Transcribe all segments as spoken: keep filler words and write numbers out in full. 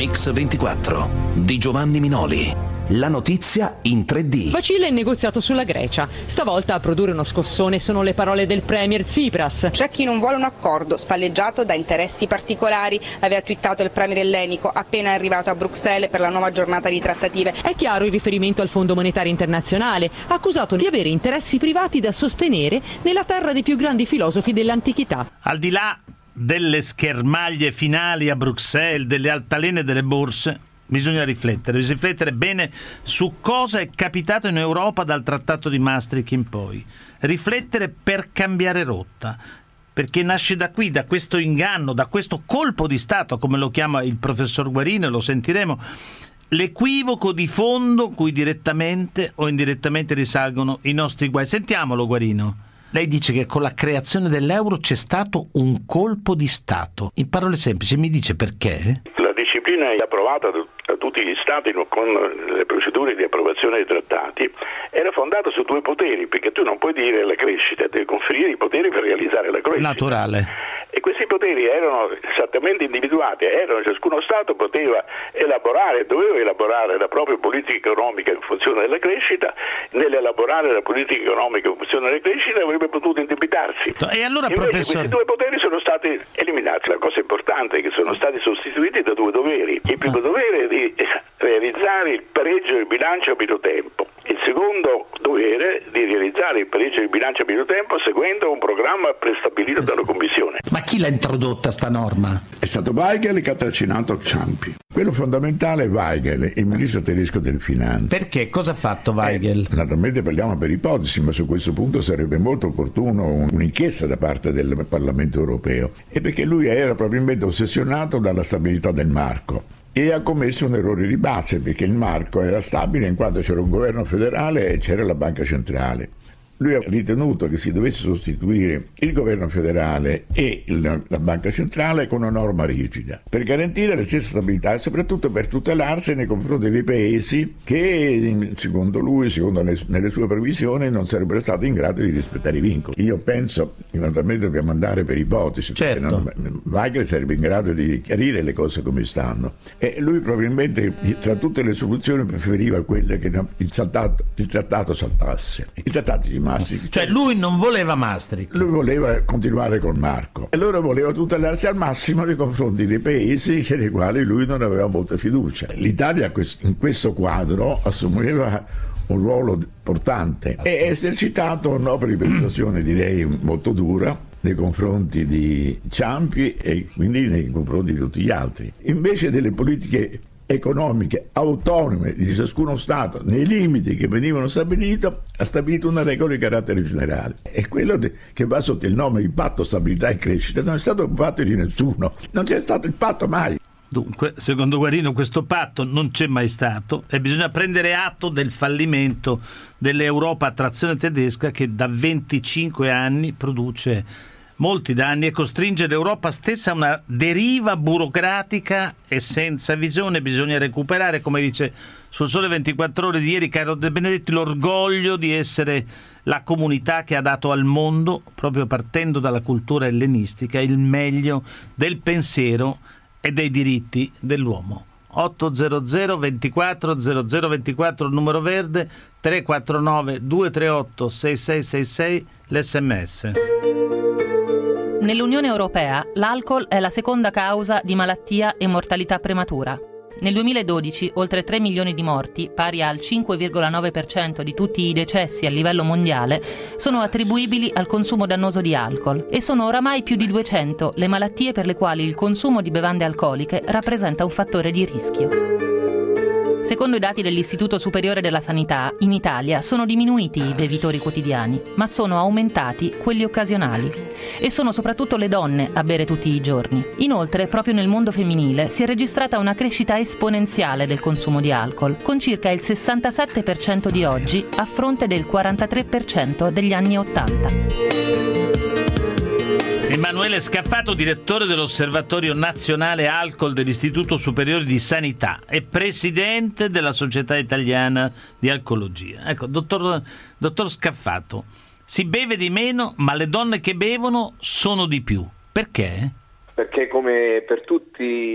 Mix ventiquattro di Giovanni Minoli. La notizia in tre D. Vacilla il negoziato sulla Grecia. Stavolta a produrre uno scossone sono le parole del premier Tsipras. C'è chi non vuole un accordo, spalleggiato da interessi particolari, aveva twittato il premier ellenico appena arrivato a Bruxelles per la nuova giornata di trattative. È chiaro il riferimento al Fondo Monetario Internazionale, accusato di avere interessi privati da sostenere nella terra dei più grandi filosofi dell'antichità. Al di là delle schermaglie finali a Bruxelles, delle altalene delle borse, bisogna riflettere, bisogna riflettere bene su cosa è capitato in Europa dal Trattato di Maastricht in poi. Riflettere per cambiare rotta, perché nasce da qui, da questo inganno, da questo colpo di Stato, come lo chiama il professor Guarino, lo sentiremo, l'equivoco di fondo cui direttamente o indirettamente risalgono i nostri guai. Sentiamolo, Guarino. Lei dice che con la creazione dell'euro c'è stato un colpo di Stato. In parole semplici, mi dice perché? La disciplina è approvata da tutti gli Stati con le procedure di approvazione dei trattati, era fondata su due poteri, perché tu non puoi dire la crescita, devi conferire i poteri per realizzare la crescita. Naturale. E questi poteri erano esattamente individuati, erano, ciascuno Stato poteva elaborare, doveva elaborare la propria politica economica in funzione della crescita, nell'elaborare la politica economica in funzione della crescita avrebbe potuto indebitarsi. E allora, invece professore, questi due poteri sono stati eliminati. La cosa importante è che sono stati sostituiti da due doveri. Il primo dovere è di realizzare il pareggio del bilancio a pieno tempo. Il secondo dovere di realizzare il pareggio del bilancio a pieno tempo seguendo un programma prestabilito dalla Commissione. Ma chi l'ha introdotta sta norma? È stato Weigel che ha trascinato Ciampi. Quello fondamentale è Weigel, il ministro tedesco delle finanze. Perché? Cosa ha fatto Weigel? Eh, naturalmente parliamo per ipotesi, ma su questo punto sarebbe molto opportuno un'inchiesta da parte del Parlamento europeo. E perché lui era probabilmente ossessionato dalla stabilità del marco. E ha commesso un errore di base, perché il marco era stabile in quanto c'era un governo federale e c'era la banca centrale. Lui ha ritenuto che si dovesse sostituire il governo federale e il, la banca centrale con una norma rigida per garantire la stessa stabilità e soprattutto per tutelarsi nei confronti dei paesi che, secondo lui, secondo le, nelle sue previsioni, non sarebbero stati in grado di rispettare i vincoli. Io penso che naturalmente dobbiamo andare per ipotesi, certo. Perché non, Weigel sarebbe in grado di chiarire le cose come stanno. E lui probabilmente tra tutte le soluzioni preferiva quelle che il, saltato, il trattato saltasse. Il trattato di Maastricht. Cioè lui non voleva Maastricht. Lui voleva continuare col marco e allora voleva tutelarsi al massimo nei confronti dei paesi nei quali lui non aveva molta fiducia. L'Italia in questo quadro assumeva un ruolo importante e ha esercitato un'opera di persuasione direi molto dura nei confronti di Ciampi e quindi nei confronti di tutti gli altri. Invece delle politiche economiche autonome di ciascuno Stato nei limiti che venivano stabiliti, ha stabilito una regola di carattere generale e quello che va sotto il nome di patto stabilità e crescita non è stato un patto di nessuno, non c'è stato il patto mai. Dunque, secondo Guarino, questo patto non c'è mai stato e bisogna prendere atto del fallimento dell'Europa a trazione tedesca che da venticinque anni produce molti danni e costringe l'Europa stessa a una deriva burocratica e senza visione. Bisogna recuperare, come dice sul Sole ventiquattro Ore di ieri Carlo De Benedetti, l'orgoglio di essere la comunità che ha dato al mondo, proprio partendo dalla cultura ellenistica, il meglio del pensiero e dei diritti dell'uomo. ottocento ventiquattro zero zero ventiquattro il numero verde, tre quattro nove due tre otto sei sei sei sei l'esse emme esse. Nell'Unione Europea l'alcol è la seconda causa di malattia e mortalità prematura. Nel duemiladodici oltre tre milioni di morti, pari al cinque virgola nove per cento di tutti i decessi a livello mondiale, sono attribuibili al consumo dannoso di alcol e sono oramai più di duecento le malattie per le quali il consumo di bevande alcoliche rappresenta un fattore di rischio. Secondo i dati dell'Istituto Superiore della Sanità, in Italia sono diminuiti i bevitori quotidiani, ma sono aumentati quelli occasionali. E sono soprattutto le donne a bere tutti i giorni. Inoltre, proprio nel mondo femminile si è registrata una crescita esponenziale del consumo di alcol, con circa il sessantasette per cento di oggi a fronte del quarantatré per cento degli anni ottanta. Emanuele Scaffato, direttore dell'Osservatorio Nazionale Alcol dell'Istituto Superiore di Sanità e presidente della Società Italiana di Alcologia. Ecco, dottor, dottor Scaffato, si beve di meno, ma le donne che bevono sono di più. Perché? Perché come per tutti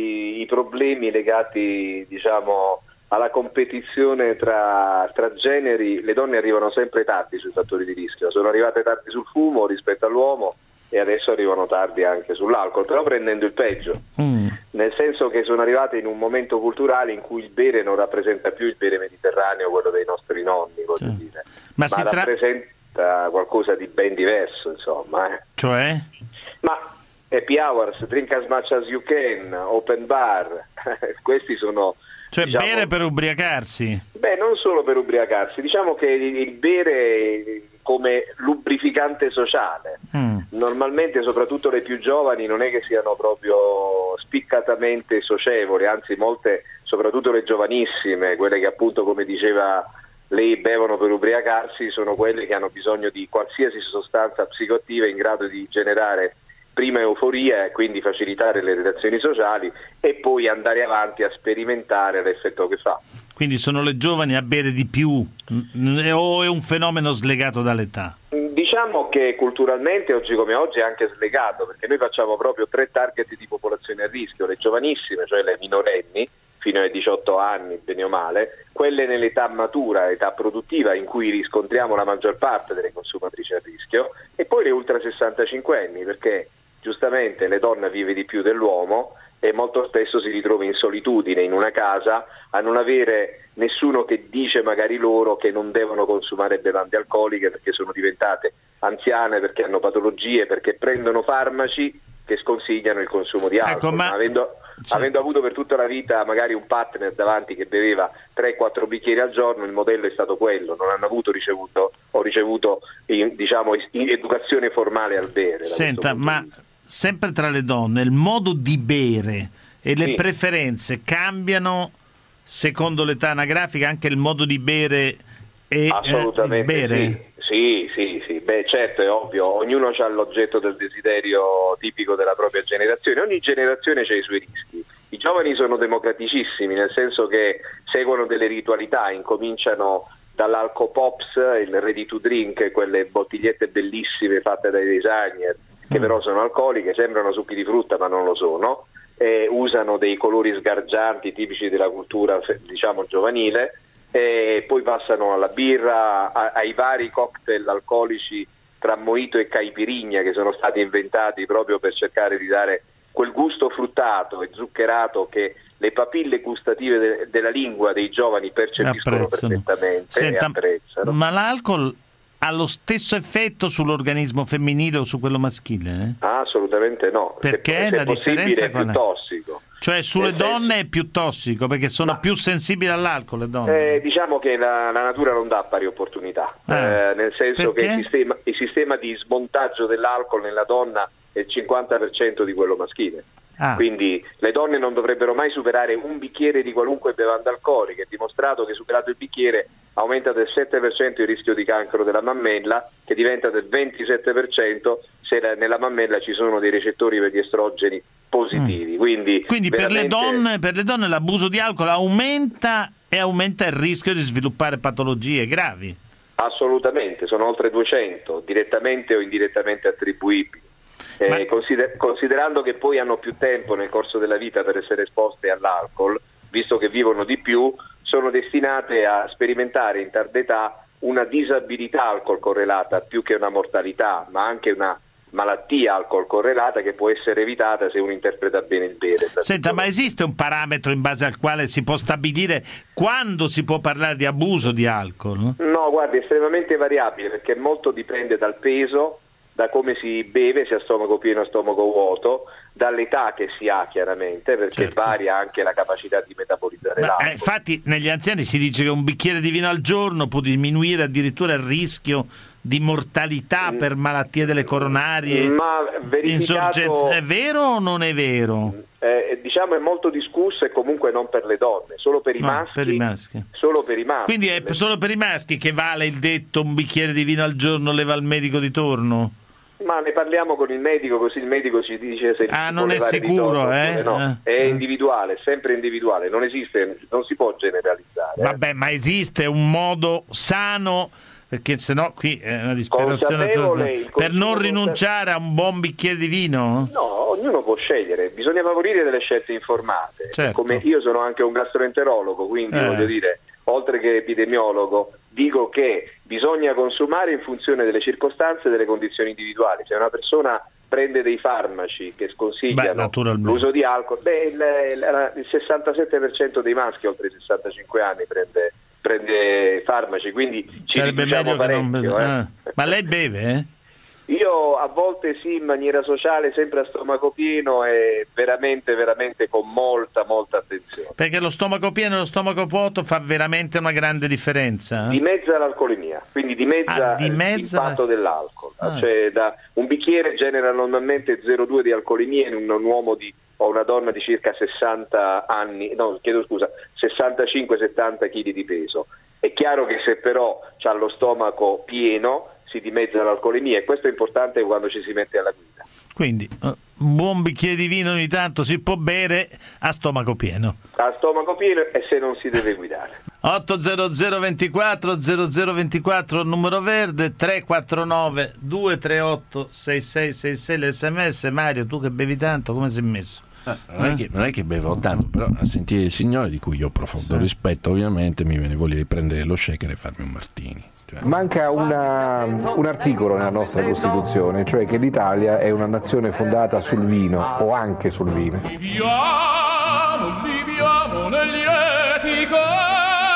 i problemi legati, diciamo, alla competizione tra, tra generi, le donne arrivano sempre tardi sui fattori di rischio, sono arrivate tardi sul fumo rispetto all'uomo e adesso arrivano tardi anche sull'alcol, però prendendo il peggio, mm. nel senso che sono arrivate in un momento culturale in cui il bere non rappresenta più il bere mediterraneo, quello dei nostri nonni, voglio sì. dire, ma, ma rappresenta tra... qualcosa di ben diverso, insomma. Eh. Cioè? Ma happy hours, drink as much as you can, open bar, questi sono... Cioè diciamo, bere per ubriacarsi? Beh, non solo per ubriacarsi, diciamo che il, il bere come lubrificante sociale. Mm. Normalmente, soprattutto le più giovani, non è che siano proprio spiccatamente socievoli, anzi molte, soprattutto le giovanissime, quelle che appunto, come diceva lei, bevono per ubriacarsi, sono quelle che hanno bisogno di qualsiasi sostanza psicoattiva in grado di generare prima euforia e quindi facilitare le relazioni sociali e poi andare avanti a sperimentare l'effetto che fa. Quindi sono le giovani a bere di più o è un fenomeno slegato dall'età? Diciamo che culturalmente oggi come oggi è anche slegato, perché noi facciamo proprio tre target di popolazione a rischio: le giovanissime, cioè le minorenni fino ai diciotto anni bene o male, quelle nell'età matura, età produttiva, in cui riscontriamo la maggior parte delle consumatrici a rischio, e poi le ultra sessantacinque anni, perché giustamente le donne vive di più dell'uomo e molto spesso si ritrova in solitudine in una casa a non avere nessuno che dice magari loro che non devono consumare bevande alcoliche perché sono diventate anziane, perché hanno patologie, perché prendono farmaci che sconsigliano il consumo di alcol. Ecco, ma... ma avendo, sì. avendo avuto per tutta la vita magari un partner davanti che beveva tre quattro bicchieri al giorno, il modello è stato quello, non hanno avuto ricevuto o ricevuto in, diciamo in educazione formale al bere. Senta, ma sempre tra le donne il modo di bere e le sì. preferenze cambiano secondo l'età anagrafica, anche il modo di bere e assolutamente eh, bere? Sì, sì, sì, beh certo, è ovvio, ognuno ha l'oggetto del desiderio tipico della propria generazione, ogni generazione ha i suoi rischi. I giovani sono democraticissimi, nel senso che seguono delle ritualità, incominciano dall'alco pops, il ready to drink, quelle bottigliette bellissime fatte dai designer, che però sono alcoliche, sembrano succhi di frutta ma non lo sono, e usano dei colori sgargianti tipici della cultura, diciamo, giovanile, e poi passano alla birra, a, ai vari cocktail alcolici tra mojito e caipirinha che sono stati inventati proprio per cercare di dare quel gusto fruttato e zuccherato che le papille gustative de- della lingua dei giovani percepiscono apprezzano. perfettamente. Senta, e apprezzano. Ma l'alcol ha lo stesso effetto sull'organismo femminile o su quello maschile? Eh? Ah, assolutamente no. Perché se, la se differenza è più tossico. Cioè sulle Nel donne senso... è più tossico perché sono Ma... più sensibili all'alcol le donne? Eh, diciamo che la, la natura non dà pari opportunità, ah, eh, nel senso perché? che il sistema, il sistema di smontaggio dell'alcol nella donna è il cinquanta per cento di quello maschile. Ah. Quindi le donne non dovrebbero mai superare un bicchiere di qualunque bevanda alcolica. È dimostrato che superato il bicchiere aumenta del sette per cento il rischio di cancro della mammella, che diventa del ventisette per cento se la, nella mammella ci sono dei recettori per gli estrogeni positivi. Mm. Quindi, Quindi veramente... per, le donne, per le donne l'abuso di alcol aumenta e aumenta il rischio di sviluppare patologie gravi. Assolutamente, sono oltre duecento, direttamente o indirettamente attribuibili. Eh, Ma... consider- considerando che poi hanno più tempo nel corso della vita per essere esposte all'alcol, visto che vivono di più, sono destinate a sperimentare in tarda età una disabilità alcol correlata più che una mortalità, ma anche una malattia alcol correlata che può essere evitata se uno interpreta bene il bere. Senta, ma esiste un parametro in base al quale si può stabilire quando si può parlare di abuso di alcol? No, guardi, è estremamente variabile perché molto dipende dal peso, da come si beve, se a stomaco pieno o a stomaco vuoto, dall'età che si ha chiaramente, perché certo. varia anche la capacità di metabolizzare Ma, l'acqua. Eh, infatti negli anziani si dice che un bicchiere di vino al giorno può diminuire addirittura il rischio di mortalità mm. per malattie delle coronarie, Ma verificato... insorgenze. È vero o non è vero? Eh, diciamo è molto discusso e comunque non per le donne, solo per i, no, maschi, per i maschi. Solo per i maschi. Quindi è solo per i maschi che vale il detto un bicchiere di vino al giorno leva il medico di torno? Ma ne parliamo con il medico, così il medico ci dice se ah, non è sicuro, eh? No, è individuale, sempre individuale, non esiste, non si può generalizzare. Vabbè, eh. ma esiste un modo sano Perché sennò qui è una disperazione per non rinunciare a un buon bicchiere di vino? No, ognuno può scegliere, bisogna favorire delle scelte informate. Certo. Come io sono anche un gastroenterologo, quindi eh. voglio dire, oltre che epidemiologo, dico che bisogna consumare in funzione delle circostanze e delle condizioni individuali. Se una persona prende dei farmaci che sconsigliano beh, l'uso di alcol, beh, il, il, il sessantasette per cento dei maschi oltre i sessantacinque anni prende prende farmaci, quindi ci sarebbe meglio che non beve. eh. Ah. Ma lei beve? Eh? Io a volte sì, in maniera sociale, sempre a stomaco pieno e veramente, veramente con molta, molta attenzione. Perché lo stomaco pieno e lo stomaco vuoto fa veramente una grande differenza. Eh? Dimezza l'alcolemia, quindi dimezza, ah, dimezza l'impatto dell'alcol. Ah. Cioè, da, un bicchiere genera normalmente zero virgola due di alcolemia in un, un uomo di o una donna di circa sessanta anni, no, chiedo scusa, sessantacinque settanta chili di peso. È chiaro che se però c'ha lo stomaco pieno si dimezza l'alcolemia e questo è importante quando ci si mette alla guida. Quindi un buon bicchiere di vino ogni tanto si può bere a stomaco pieno. A stomaco pieno e se non si deve guidare. otto zero zero ventiquattro zero zero ventiquattro numero verde, tre quattro nove due tre otto sei sei sei sei l'sms. Mario, tu che bevi tanto, come sei messo? Ah, non, è che, non è che bevo tanto, però a sentire il signore, di cui io ho profondo sì. rispetto, ovviamente mi viene voglia di prendere lo shaker e farmi un martini. Cioè. Manca una, un articolo nella nostra Costituzione, cioè che l'Italia è una nazione fondata sul vino o anche sul vino. Viviamo, viviamo negli etico.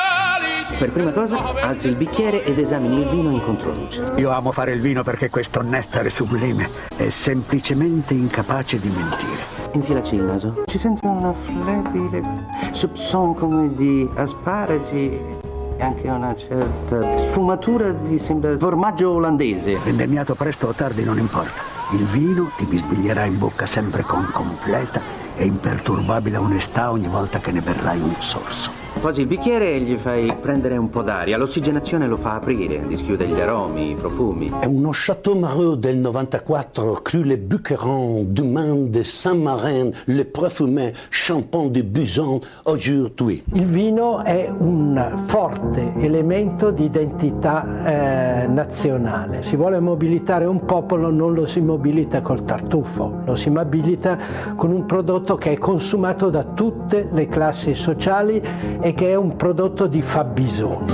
Per prima cosa, alzi il bicchiere ed esamini il vino in controluce. Io amo fare il vino perché questo nettare sublime è semplicemente incapace di mentire. Infilaci il naso. Ci senti una flebile soupçon come di asparagi e anche una certa sfumatura di sembra formaggio olandese. Vendemmiato presto o tardi non importa. Il vino ti bisbiglierà in bocca sempre con completa e imperturbabile onestà ogni volta che ne berrai un sorso. Posi il bicchiere e gli fai prendere un po' d'aria. L'ossigenazione lo fa aprire, dischiude gli aromi, i profumi. È uno Chateau Mareux del novantaquattro, Cru Le Buquerin, Duman de Saint-Marin, Le Parfumé, Champagne de Buson, aujourd'hui. Il vino è un forte elemento di identità eh, nazionale. Si vuole mobilitare un popolo, non lo si mobilita col tartufo, lo si mobilita con un prodotto che è consumato da tutte le classi sociali e che è un prodotto di fabbisogno.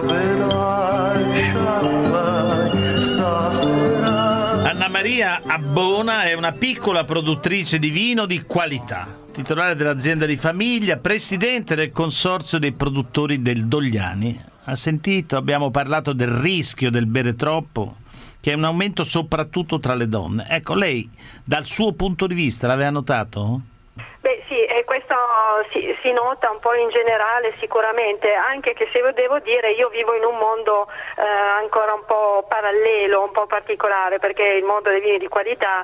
Anna Maria Abbona è una piccola produttrice di vino di qualità, titolare dell'azienda di famiglia, presidente del consorzio dei produttori del Dogliani. Ha sentito, abbiamo parlato del rischio del bere troppo, che è un aumento soprattutto tra le donne. Ecco, lei dal suo punto di vista l'aveva notato? Beh sì, e questo si, si nota un po' in generale sicuramente, anche che se devo dire io vivo in un mondo eh, ancora un po' parallelo, un po' particolare, perché il mondo dei vini di qualità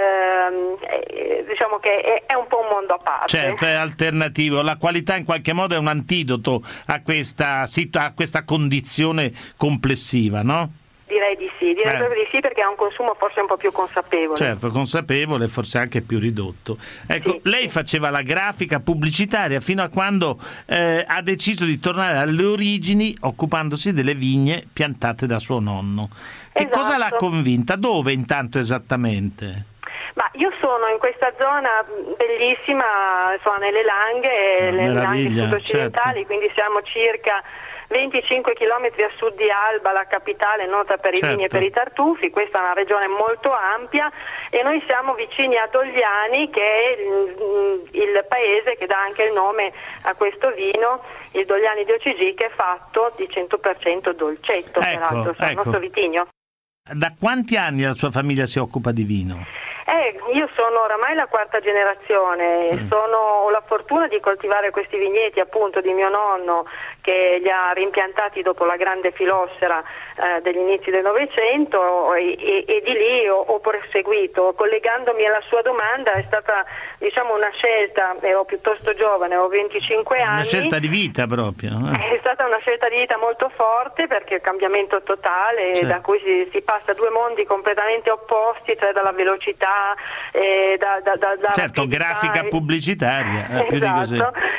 ehm, è, diciamo che è, è un po' un mondo a parte. Certo, è alternativo, la qualità in qualche modo è un antidoto a questa, a questa condizione complessiva, no? Direi di sì, direi eh. proprio di sì, perché ha un consumo forse un po' più consapevole. Certo, consapevole, forse anche più ridotto. Ecco, sì. Lei faceva la grafica pubblicitaria fino a quando eh, ha deciso di tornare alle origini, occupandosi delle vigne piantate da suo nonno. Che esatto. cosa l'ha convinta? Dove intanto esattamente? Ma io sono in questa zona bellissima, insomma, nelle Langhe, le Langhe sud-occidentali, certo. Quindi siamo circa venticinque chilometri a sud di Alba, la capitale nota per i certo. vini e per i tartufi. Questa è una regione molto ampia e noi siamo vicini a Dogliani, che è il, il paese che dà anche il nome a questo vino, il Dogliani di O C G, che è fatto di cento per cento dolcetto, ecco, peraltro, ecco. il nostro vitigno. Da quanti anni la sua famiglia si occupa di vino? Eh, io sono oramai la quarta generazione, mm. sono, ho la fortuna di coltivare questi vigneti appunto di mio nonno, che li ha rimpiantati dopo la grande filossera eh, degli inizi del Novecento e, e, e di lì ho, ho proseguito. Collegandomi alla sua domanda, è stata diciamo una scelta, ero piuttosto giovane, ho venticinque anni. Una scelta di vita proprio. Eh. È stata una scelta di vita molto forte, perché è il cambiamento totale, certo. da cui si, si passa a due mondi completamente opposti, cioè dalla velocità pubblicità, eh, da, da, da, da certo, grafica e... pubblicitaria, eh, più esatto. di così.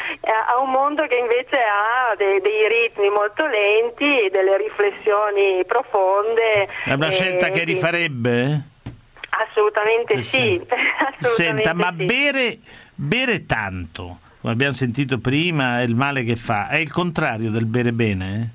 A un mondo che invece ha dei, dei ritmi molto lenti, delle riflessioni profonde. È una scelta che rifarebbe? Assolutamente sì. sì. Assolutamente Senta, ma sì. bere, bere tanto, come abbiamo sentito prima, è il male che fa. È il contrario del bere bene?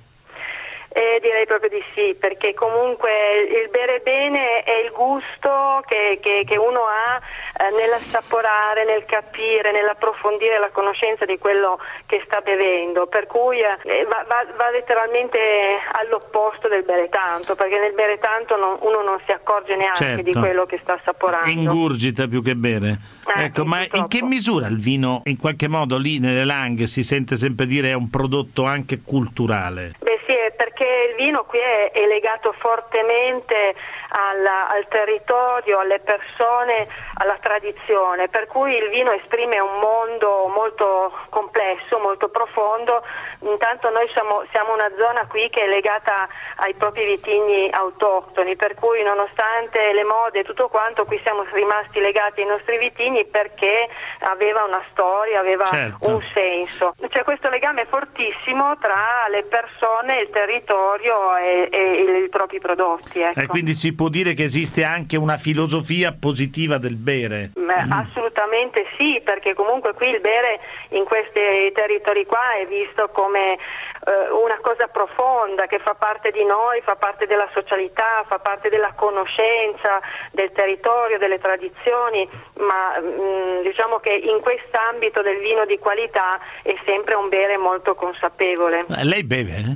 Eh, direi proprio di sì, perché comunque il bere bene è il gusto che, che, che uno ha eh, nell'assaporare, nel capire, nell'approfondire la conoscenza di quello che sta bevendo, per cui eh, va, va, va letteralmente all'opposto del bere tanto, perché nel bere tanto non, uno non si accorge neanche certo. di quello che sta assaporando. Ingurgita più che bere. Eh, ecco, ma in che misura il vino, in qualche modo lì nelle Langhe si sente sempre dire è un prodotto anche culturale? Beh sì, è perché il vino qui è, è legato fortemente alla, al territorio, alle persone, alla tradizione, per cui il vino esprime un mondo molto complesso, molto profondo. Intanto noi siamo, siamo una zona qui che è legata ai propri vitigni autoctoni, per cui nonostante le mode e tutto quanto, qui siamo rimasti legati ai nostri vitigni perché aveva una storia, aveva certo. un senso. C'è questo legame fortissimo tra le persone, il territorio e, e i propri prodotti. Ecco. E quindi si può dire che esiste anche una filosofia positiva del bere? Mm. Assolutamente sì, perché comunque qui il bere in questi territori qua è visto come eh, una cosa profonda che fa parte di noi, fa parte della socialità, fa parte della conoscenza del territorio, delle tradizioni, ma mh, diciamo che in quest'ambito del vino di qualità è sempre un bere molto consapevole. Lei beve? Eh?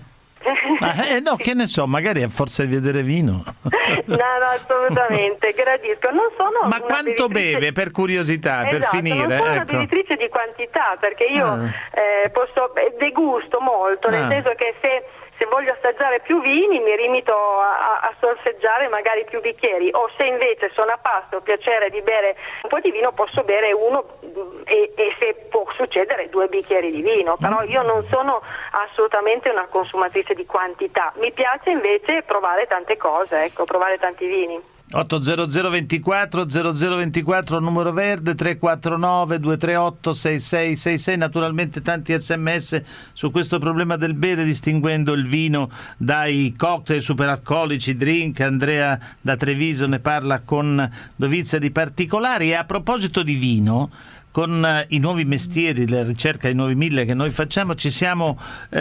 Ah, eh, no, che ne so, magari a forza di vedere vino. No, no, assolutamente, gradisco. Non sono Ma una quanto bevitrice... beve, per curiosità, esatto, per finire? Non sono ecco. una bevitrice di quantità, perché io ah. eh, posso degusto molto, nel ah. senso che se se voglio assaggiare più vini mi rimito a, a sorseggiare magari più bicchieri, o se invece sono a pasto, ho piacere di bere un po' di vino, posso bere uno e, e se può succedere due bicchieri di vino, però io non sono assolutamente una consumatrice di quantità, mi piace invece provare tante cose, ecco, provare tanti vini. otto zero zero ventiquattro zero zero ventiquattro numero verde, tre quattro nove due tre otto sei sei sei sei, naturalmente tanti sms su questo problema del bere, distinguendo il vino dai cocktail superalcolici, drink. Andrea da Treviso ne parla con dovizia di particolari. E a proposito di vino, con i nuovi mestieri, la ricerca dei nuovi mille che noi facciamo, ci siamo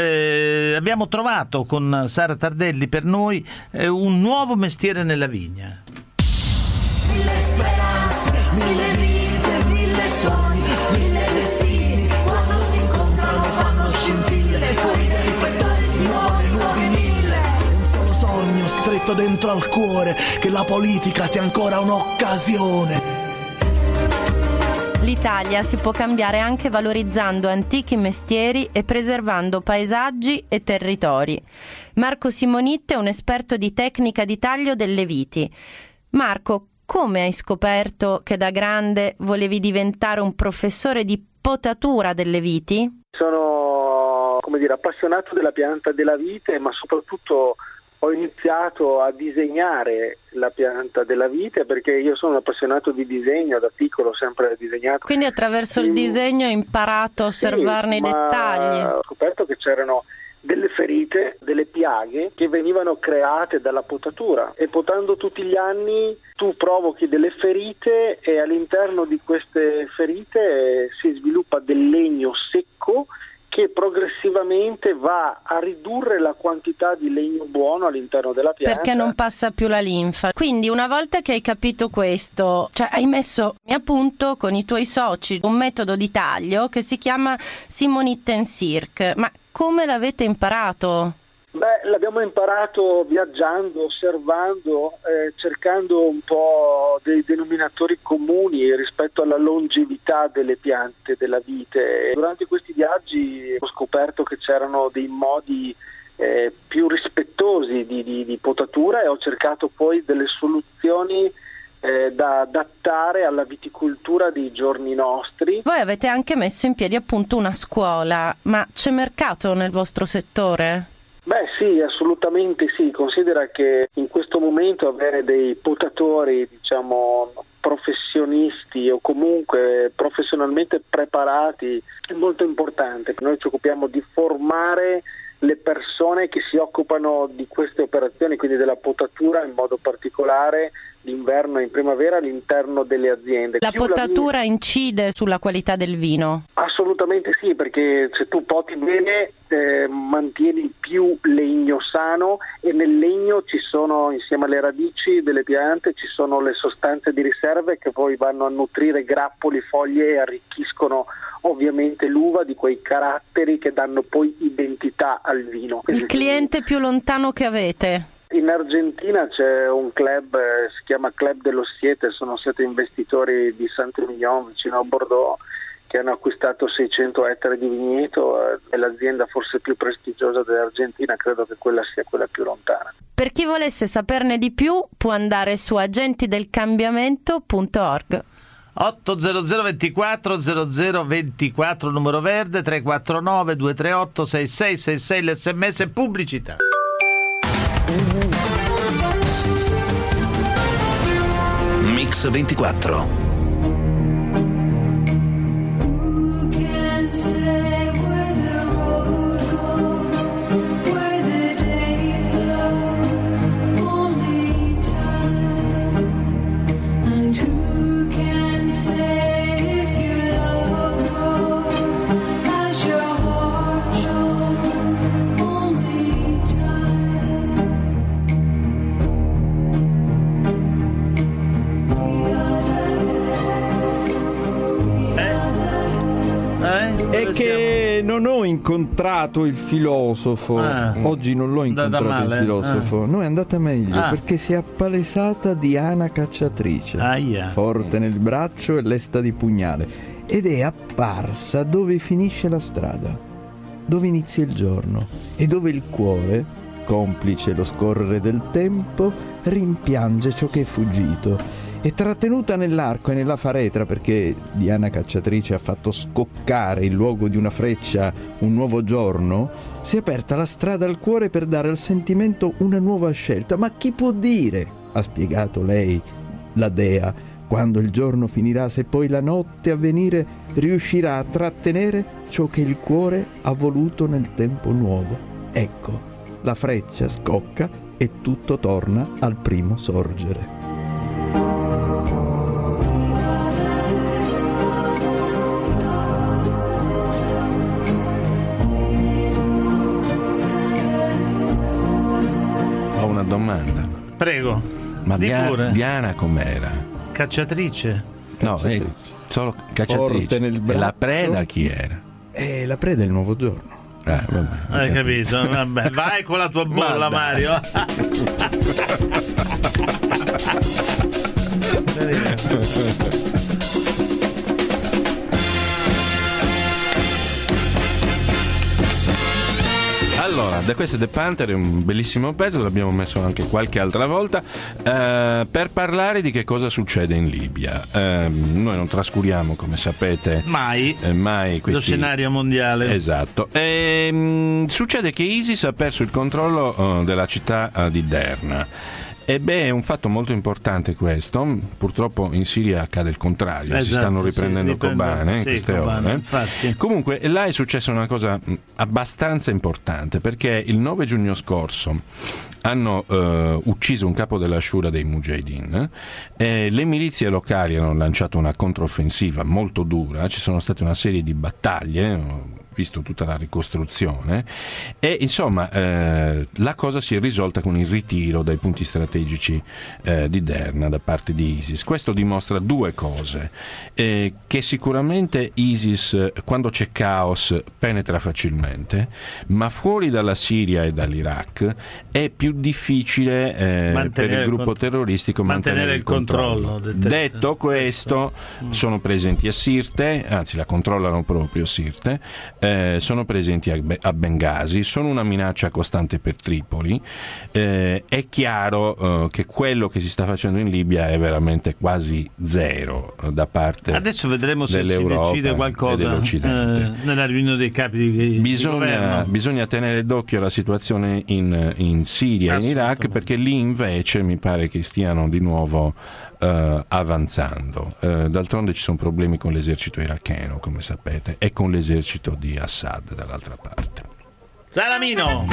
eh, abbiamo trovato con Sara Tardelli per noi eh, un nuovo mestiere nella vigna. Mille speranze, mille vite, mille sogni, mille destini, quando si incontrano fanno scintille, fuori dai riflettori si muovono nuovi mille. Un solo sogno stretto dentro al cuore, che la politica sia ancora un'occasione. L'Italia si può cambiare anche valorizzando antichi mestieri e preservando paesaggi e territori. Marco Simonitte è un esperto di tecnica di taglio delle viti. Marco, come hai scoperto che da grande volevi diventare un professore di potatura delle viti? Sono, come dire, appassionato della pianta della vite, ma soprattutto ho iniziato a disegnare la pianta della vite perché io sono un appassionato di disegno, da piccolo ho sempre disegnato. Quindi attraverso il disegno hai imparato a osservarne sì, i dettagli? Ho scoperto che c'erano delle ferite, delle piaghe che venivano create dalla potatura, e potando tutti gli anni tu provochi delle ferite e all'interno di queste ferite si sviluppa del legno secco che progressivamente va a ridurre la quantità di legno buono all'interno della pianta. Perché non passa più la linfa. Quindi una volta che hai capito questo, cioè hai messo a punto con i tuoi soci un metodo di taglio che si chiama Simonitte and Cirque. Ma come l'avete imparato? Beh, l'abbiamo imparato viaggiando, osservando, eh, cercando un po' dei denominatori comuni rispetto alla longevità delle piante della vite. Durante questi viaggi ho scoperto che c'erano dei modi eh, più rispettosi di, di, di potatura, e ho cercato poi delle soluzioni eh, da adattare alla viticoltura dei giorni nostri. Voi avete anche messo in piedi appunto una scuola, ma c'è mercato nel vostro settore? Beh sì, assolutamente sì. Considera che in questo momento avere dei potatori, diciamo, professionisti o comunque professionalmente preparati è molto importante. Noi ci occupiamo di formare le persone che si occupano di queste operazioni, quindi della potatura in modo particolare d'inverno e in primavera all'interno delle aziende. La Più potatura la... incide sulla qualità del vino? Assolutamente sì, perché se tu poti bene eh, mantieni più legno sano, e nel legno ci sono, insieme alle radici delle piante, ci sono le sostanze di riserve che poi vanno a nutrire grappoli, foglie e arricchiscono ovviamente l'uva di quei caratteri che danno poi identità al vino. Il cliente più lontano che avete? In Argentina c'è un club, eh, si chiama Club de los Siete, sono sette investitori di Saint-Emilion vicino a Bordeaux che hanno acquistato seicento ettari di vigneto, eh, è l'azienda forse più prestigiosa dell'Argentina, credo che quella sia quella più lontana. Per chi volesse saperne di più può andare su agentidelcambiamento punto org. otto zero zero ventiquattro zero zero ventiquattro numero verde, tre quattro nove due tre otto sei sei sei sei l'sms pubblicità. Mix ventiquattro. È che non ho incontrato il filosofo, ah, oggi non l'ho incontrato male, il filosofo, ah. no, è andata meglio, ah. perché si è appalesata Diana Cacciatrice, ah, yeah. forte nel braccio e lesta di pugnale, ed è apparsa dove finisce la strada, dove inizia il giorno e dove il cuore, complice lo scorrere del tempo, rimpiange ciò che è fuggito. È trattenuta nell'arco e nella faretra perché Diana Cacciatrice ha fatto scoccare in luogo di una freccia un nuovo giorno. Si è aperta la strada al cuore per dare al sentimento una nuova scelta. Ma chi può dire, ha spiegato lei, la dea, quando il giorno finirà, se poi la notte a venire riuscirà a trattenere ciò che il cuore ha voluto nel tempo nuovo. Ecco, la freccia scocca e tutto torna al primo sorgere. Domanda. Prego. Ma di Dia- pure. Diana com'era? Cacciatrice. No, Cacciatrice. eh, solo cacciatrice. Nel e la preda chi era? Eh, la preda è il nuovo giorno. Eh, vabbè, Hai capito? capito? Vabbè. Vai con la tua bolla, Mario. Allora, da questo The Panther è un bellissimo pezzo, l'abbiamo messo anche qualche altra volta, eh, per parlare di che cosa succede in Libia. Eh, noi non trascuriamo, come sapete, mai, eh, mai questi... lo scenario mondiale. Esatto. E, mh, succede che ISIS ha perso il controllo uh, della città uh, di Derna. E beh, è un fatto molto importante questo. Purtroppo in Siria accade il contrario, esatto, si stanno riprendendo sì, Kobane in sì, queste Kobane, ore. Infatti. Comunque là è successa una cosa abbastanza importante, perché il nove giugno scorso hanno eh, ucciso un capo della Shura dei Mujahideen, e le milizie locali hanno lanciato una controffensiva molto dura, ci sono state una serie di battaglie, visto tutta la ricostruzione, e insomma eh, la cosa si è risolta con il ritiro dai punti strategici eh, di Derna da parte di ISIS. Questo dimostra due cose, eh, che sicuramente ISIS quando c'è caos penetra facilmente, ma fuori dalla Siria e dall'Iraq è più difficile eh, per il gruppo cont- terroristico mantenere, mantenere il controllo, controllo. Detto questo, sono presenti a Sirte, anzi la controllano proprio Sirte, eh, sono presenti a, Be- a Bengasi, sono una minaccia costante per Tripoli. Eh, è chiaro eh, che quello che si sta facendo in Libia è veramente quasi zero eh, da parte adesso vedremo se si dell'Europa decide qualcosa eh, nella riunione dei capi di, bisogna, di governo. Bisogna tenere d'occhio la situazione in, in Siria e in Iraq, perché lì invece mi pare che stiano di nuovo uh, avanzando. Uh, d'altronde ci sono problemi con l'esercito iracheno, come sapete, e con l'esercito di Assad dall'altra parte. Salamino!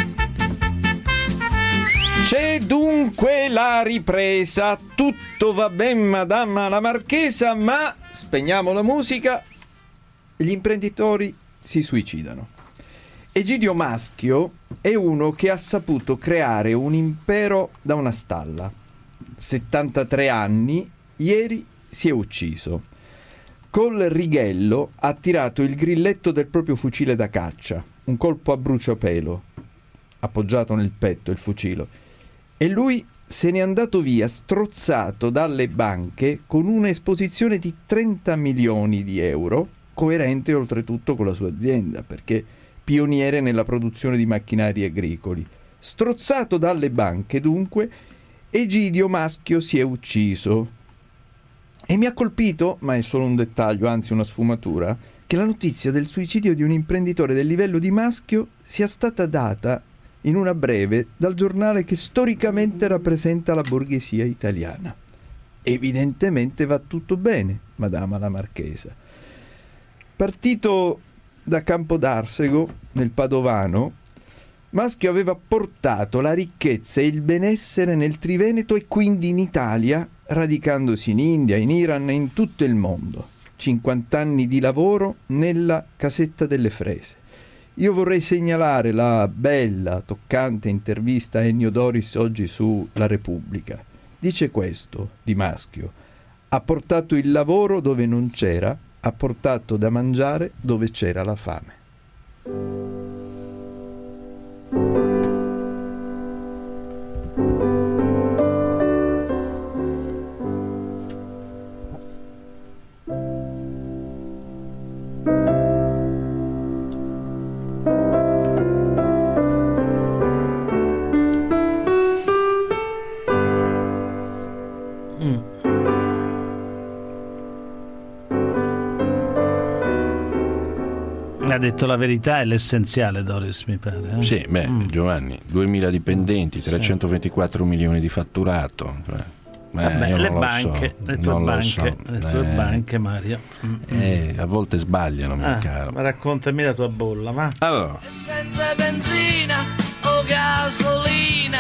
C'è dunque la ripresa, tutto va ben madama la marchesa, ma spegniamo la musica, gli imprenditori si suicidano. Egidio Maschio è uno che ha saputo creare un impero da una stalla. settantatré anni, ieri si è ucciso. Col righello ha tirato il grilletto del proprio fucile da caccia, un colpo a bruciapelo, appoggiato nel petto il fucile, e lui se n'è andato via strozzato dalle banche con un'esposizione di trenta milioni di euro, coerente oltretutto con la sua azienda, perché pioniere nella produzione di macchinari agricoli. Strozzato dalle banche, dunque, Egidio Maschio si è ucciso. E mi ha colpito, ma è solo un dettaglio, anzi una sfumatura, che la notizia del suicidio di un imprenditore del livello di Maschio sia stata data in una breve dal giornale che storicamente rappresenta la borghesia italiana. Evidentemente va tutto bene, madama la marchesa. Partito da Campodarsego, nel Padovano, Maschio aveva portato la ricchezza e il benessere nel Triveneto e quindi in Italia, radicandosi in India, in Iran e in tutto il mondo. cinquanta anni di lavoro nella casetta delle frese. Io vorrei segnalare la bella, toccante intervista a Ennio Doris oggi su La Repubblica. Dice questo di Maschio: ha portato il lavoro dove non c'era, ha portato da mangiare dove c'era la fame. Ha detto la verità, è l'essenziale, Doris, mi pare. Eh? Sì, beh, mm. Giovanni, duemila dipendenti, trecentoventiquattro sì. milioni di fatturato. Cioè, Vabbè, le banche, so, le tue banche, so. le tue eh, banche, Mario. Eh, a volte sbagliano, mio ah, caro. Ma raccontami la tua bolla, va. Allora. Senza benzina o gasolina,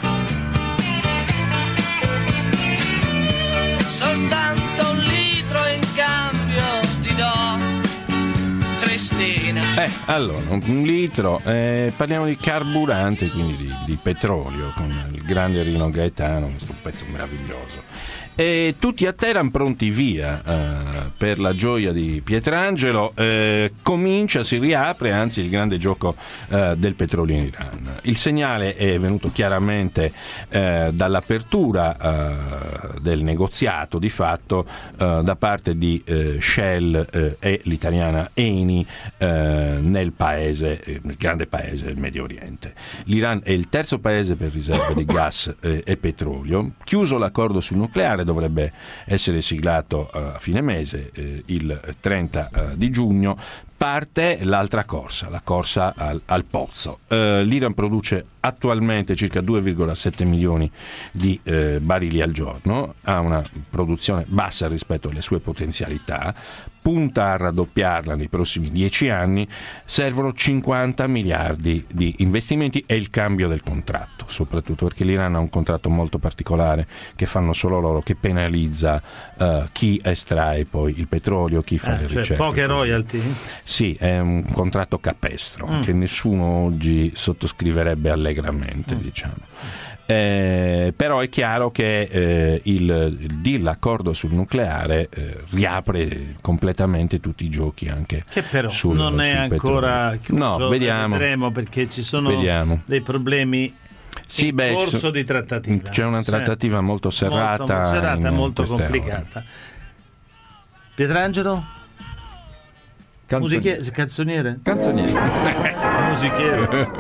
soltanto un litro in cambio ti do, Cristina. Eh, allora, un litro, eh, parliamo di carburante, quindi di, di petrolio, con il grande Rino Gaetano, questo pezzo meraviglioso. E tutti a Teheran pronti via eh, per la gioia di Pietrangelo. Eh, comincia, si riapre anzi il grande gioco eh, del petrolio in Iran. Il segnale è venuto chiaramente eh, dall'apertura eh, del negoziato di fatto eh, da parte di eh, Shell eh, e l'italiana Eni eh, nel paese, eh, nel grande paese del Medio Oriente. L'Iran è il terzo paese per riserve di gas eh, e petrolio. Chiuso l'accordo sul nucleare, dovrebbe essere siglato uh, a fine mese, eh, il trenta uh, di giugno, parte l'altra corsa, la corsa al, al pozzo. Uh, L'Iran produce attualmente circa due virgola sette milioni di eh, barili al giorno, ha una produzione bassa rispetto alle sue potenzialità, punta a raddoppiarla nei prossimi dieci anni, servono cinquanta miliardi di investimenti e il cambio del contratto, soprattutto perché l'Iran ha un contratto molto particolare che fanno solo loro, che penalizza uh, chi estrae poi il petrolio, chi fa eh, le cioè ricerche. Poche royalty? Sì, è un contratto capestro mm. che nessuno oggi sottoscriverebbe allegramente, mm. diciamo. Eh, però è chiaro che eh, il, il deal, l'accordo sul nucleare eh, riapre completamente tutti i giochi anche che però sul, non è sul ancora petrolio. chiuso, no, vediamo. vedremo perché ci sono vediamo. dei problemi sì, in beh, corso so, di trattativa. C'è una trattativa sì. molto serrata, molto, molto, serrata, in, molto in complicata. Ore. Pietrangelo? Canzoniere. Musichiere? Canzoniere? Canzoniere. Musichiere.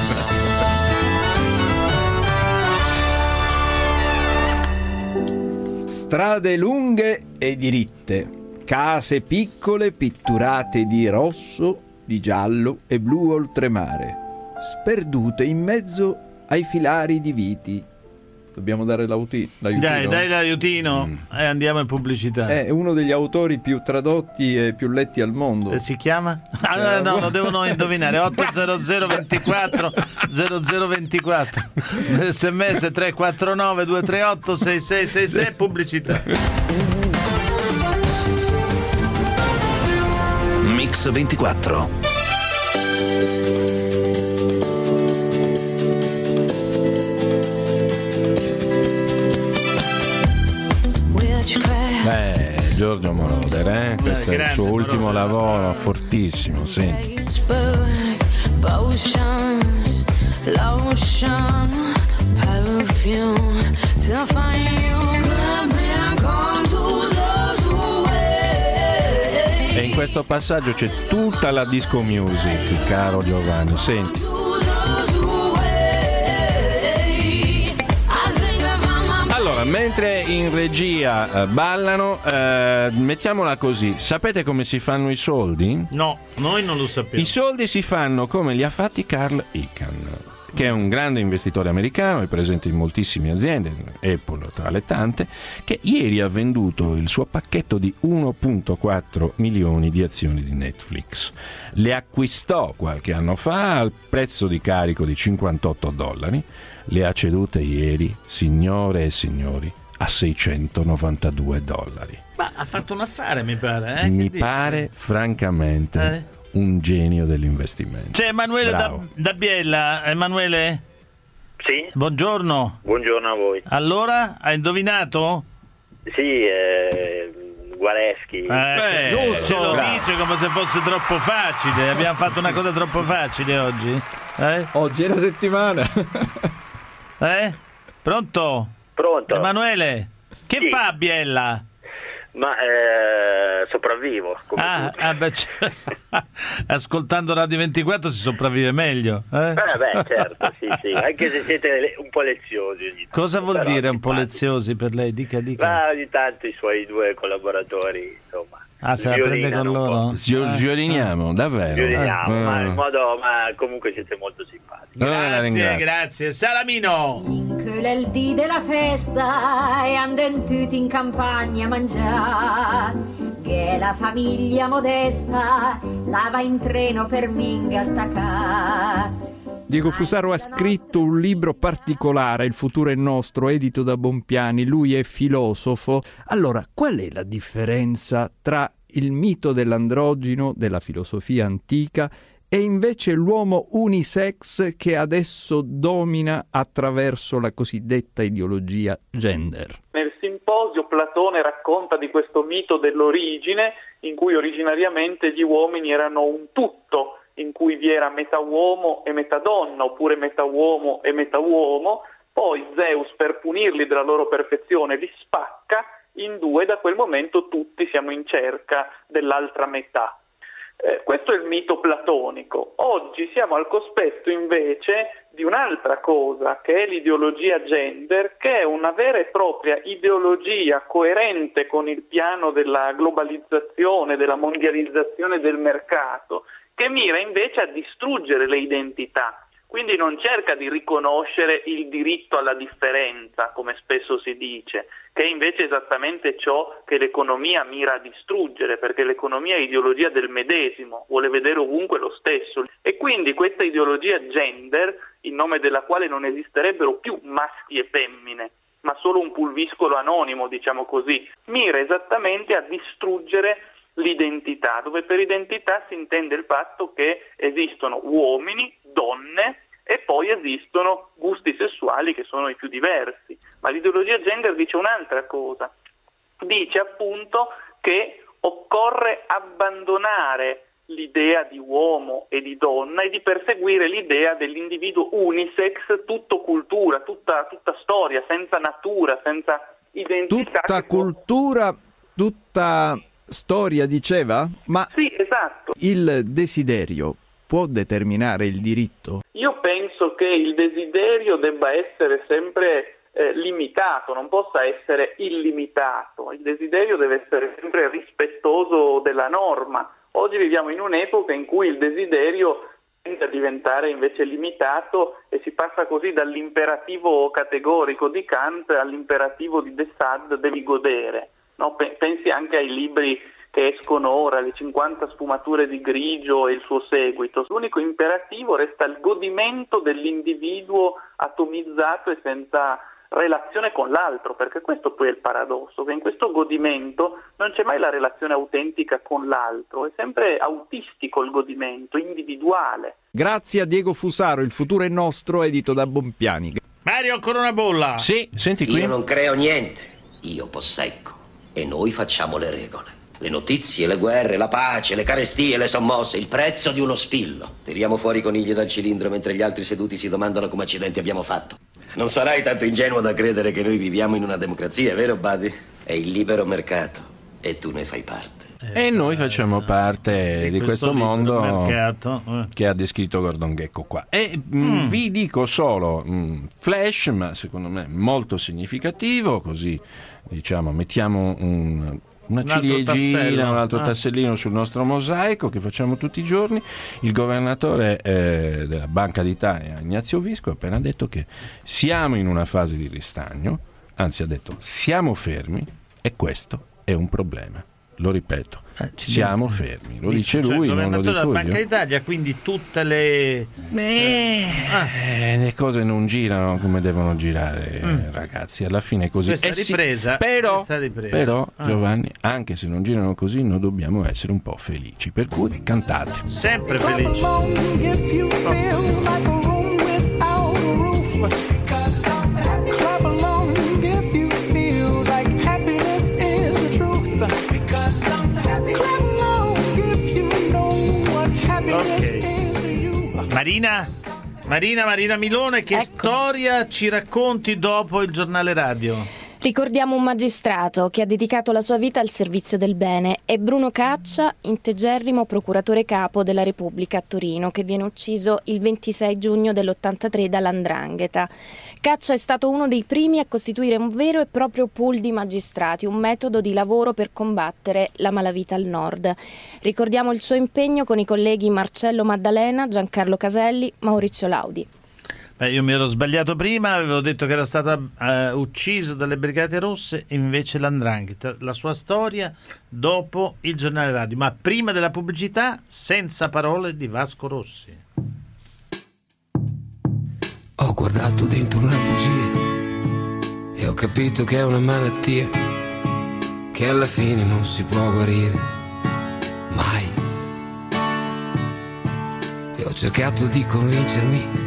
Strade lunghe e diritte, case piccole pitturate di rosso, di giallo e blu oltremare, sperdute in mezzo ai filari di viti. Dobbiamo dare l'auti- l'aiutino? Dai, dai l'aiutino mm. e andiamo in pubblicità. È uno degli autori più tradotti e più letti al mondo. E si chiama? Ah, no, no, lo devono indovinare. otto zero zero ventiquattro zero zero ventiquattro sms tre quattro nove due tre otto sei sei sei sei. Pubblicità. Mix ventiquattro. Beh, Giorgio Moroder, eh? questo è il suo ultimo Moroder. Lavoro, fortissimo, sì. E in questo passaggio c'è tutta la disco music, caro Giovanni, senti. Allora, mentre in regia eh, ballano, eh, mettiamola così, sapete come si fanno i soldi? No, noi non lo sappiamo. I soldi si fanno come li ha fatti Carl Icahn, che è un grande investitore americano, è presente in moltissime aziende, Apple tra le tante, che ieri ha venduto il suo pacchetto di uno virgola quattro milioni di azioni di Netflix. Le acquistò qualche anno fa al prezzo di carico di cinquantotto dollari, le ha cedute ieri, signore e signori, a seicentonovantadue dollari. Ma ha fatto un affare, mi pare. Eh? Mi che pare, dici? francamente, Eh? un genio dell'investimento. C'è Emanuele da, da Biella. Emanuele? Sì. Buongiorno. Buongiorno a voi. Allora, hai indovinato? Sì, eh, Guareschi. Eh, Beh, giusto. Ce lo Bravo. Dice come se fosse troppo facile. Abbiamo fatto una cosa troppo facile oggi. Eh? Oggi è la settimana. Eh? Pronto? Pronto. Emanuele, che sì. fa a Biella? Ma eh, sopravvivo. Come ah, ah beh, c- ascoltando Radio ventiquattro si sopravvive meglio. Eh? Eh beh, certo, sì, sì. Anche se siete un po' leziosi. Cosa vuol Però dire un po' leziosi per lei? Dica, dica. Ma ogni tanto i suoi due collaboratori, insomma. Ah, se la prende con loro? Svioliniamo, eh. davvero. Svioliniamo, eh. ma, in modo, ma comunque siete molto simpatici. Grazie, grazie. Salamino! Quel dì della festa e anden tutti in campagna a mangiare, che la famiglia modesta lava in treno per minga staccare. Diego Fusaro ha scritto un libro particolare, Il futuro è nostro, edito da Bompiani. Lui è filosofo. Allora, qual è la differenza tra il mito dell'androgino, della filosofia antica, e invece l'uomo unisex che adesso domina attraverso la cosiddetta ideologia gender? Nel simposio Platone racconta di questo mito dell'origine, in cui originariamente gli uomini erano un tutto, in cui vi era metà uomo e metà donna, oppure metà uomo e metà uomo. Poi Zeus, per punirli della loro perfezione, li spacca in due e da quel momento tutti siamo in cerca dell'altra metà. Eh, questo è il mito platonico. Oggi siamo al cospetto invece di un'altra cosa, che è l'ideologia gender, che è una vera e propria ideologia coerente con il piano della globalizzazione, della mondializzazione del mercato, che mira invece a distruggere le identità. Quindi non cerca di riconoscere il diritto alla differenza, come spesso si dice, che è invece esattamente ciò che l'economia mira a distruggere, perché l'economia è ideologia del medesimo, vuole vedere ovunque lo stesso. E quindi questa ideologia gender, in nome della quale non esisterebbero più maschi e femmine, ma solo un pulviscolo anonimo, diciamo così, mira esattamente a distruggere l'identità, dove per identità si intende il fatto che esistono uomini, donne e poi esistono gusti sessuali che sono i più diversi. Ma l'ideologia gender dice un'altra cosa, dice appunto che occorre abbandonare l'idea di uomo e di donna e di perseguire l'idea dell'individuo unisex, tutto cultura, tutta, tutta storia, senza natura, senza identità. Tutta cultura, tutta storia diceva? Ma sì, esatto. Il desiderio può determinare il diritto? Io penso che il desiderio debba essere sempre eh, limitato, non possa essere illimitato. Il desiderio deve essere sempre rispettoso della norma. Oggi viviamo in un'epoca in cui il desiderio tende a diventare invece limitato e si passa così dall'imperativo categorico di Kant all'imperativo di de Sade, devi godere. No? Pensi anche ai libri che escono ora, le cinquanta sfumature di grigio e il suo seguito. L'unico imperativo resta il godimento dell'individuo atomizzato e senza relazione con l'altro, perché questo poi è il paradosso, che in questo godimento non c'è mai la relazione autentica con l'altro, è sempre autistico il godimento, individuale. Grazie a Diego Fusaro, Il futuro è nostro, edito da Bompiani. Mario, ancora una bolla? Sì, senti qui. Io non creo niente, io posseggo, e noi facciamo le regole. Le notizie, le guerre, la pace, le carestie, le sommosse, il prezzo di uno spillo. Tiriamo fuori i conigli dal cilindro mentre gli altri seduti si domandano come accidenti abbiamo fatto. Non sarai tanto ingenuo da credere che noi viviamo in una democrazia, vero Buddy? È il libero mercato e tu ne fai parte. E noi facciamo parte di, di questo, questo mondo mercato, eh. che ha descritto Gordon Gekko qua. E Mm. vi dico solo mh, flash, ma secondo me molto significativo, così diciamo mettiamo un... una un altro ciliegina, tassello. un altro ah. tassellino sul nostro mosaico che facciamo tutti i giorni. Il governatore eh, della Banca d'Italia, Ignazio Visco, ha appena detto che siamo in una fase di ristagno, anzi ha detto siamo fermi e questo è un problema. Lo ripeto, eh, siamo fermi, lo dice cioè, lui, il non lo governatore dico della Banca io. d'Italia, quindi tutte le Eh, eh, le cose non girano come devono girare, Mm. ragazzi, alla fine è così. Questa Eh sì, ripresa, però, questa ripresa. però Ah. Giovanni, anche se non girano così, noi dobbiamo essere un po' felici, per cui cantate. Sempre felici. Marina, Marina, Marina Milone, che Ecco. storia ci racconti dopo il giornale radio? Ricordiamo un magistrato che ha dedicato la sua vita al servizio del bene. È Bruno Caccia, integerrimo procuratore capo della Repubblica a Torino, che viene ucciso il ventisei giugno dell'ottantatré dall''Ndrangheta. Caccia è stato uno dei primi a costituire un vero e proprio pool di magistrati, un metodo di lavoro per combattere la malavita al nord. Ricordiamo il suo impegno con i colleghi Marcello Maddalena, Giancarlo Caselli, Maurizio Laudi. Beh, io mi ero sbagliato prima, avevo detto che era stato eh, ucciso dalle Brigate Rosse, e invece l'Ndrangheta. La sua storia dopo il giornale radio, ma prima della pubblicità, senza parole di Vasco Rossi. Ho guardato dentro una bugia e ho capito che è una malattia che alla fine non si può guarire mai. E ho cercato di convincermi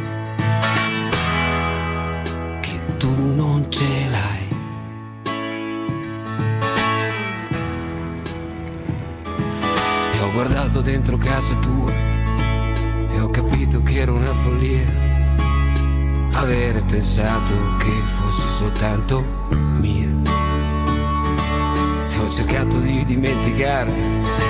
tu non ce l'hai. E ho guardato dentro casa tua e ho capito che era una follia avere pensato che fossi soltanto mia. E ho cercato di dimenticare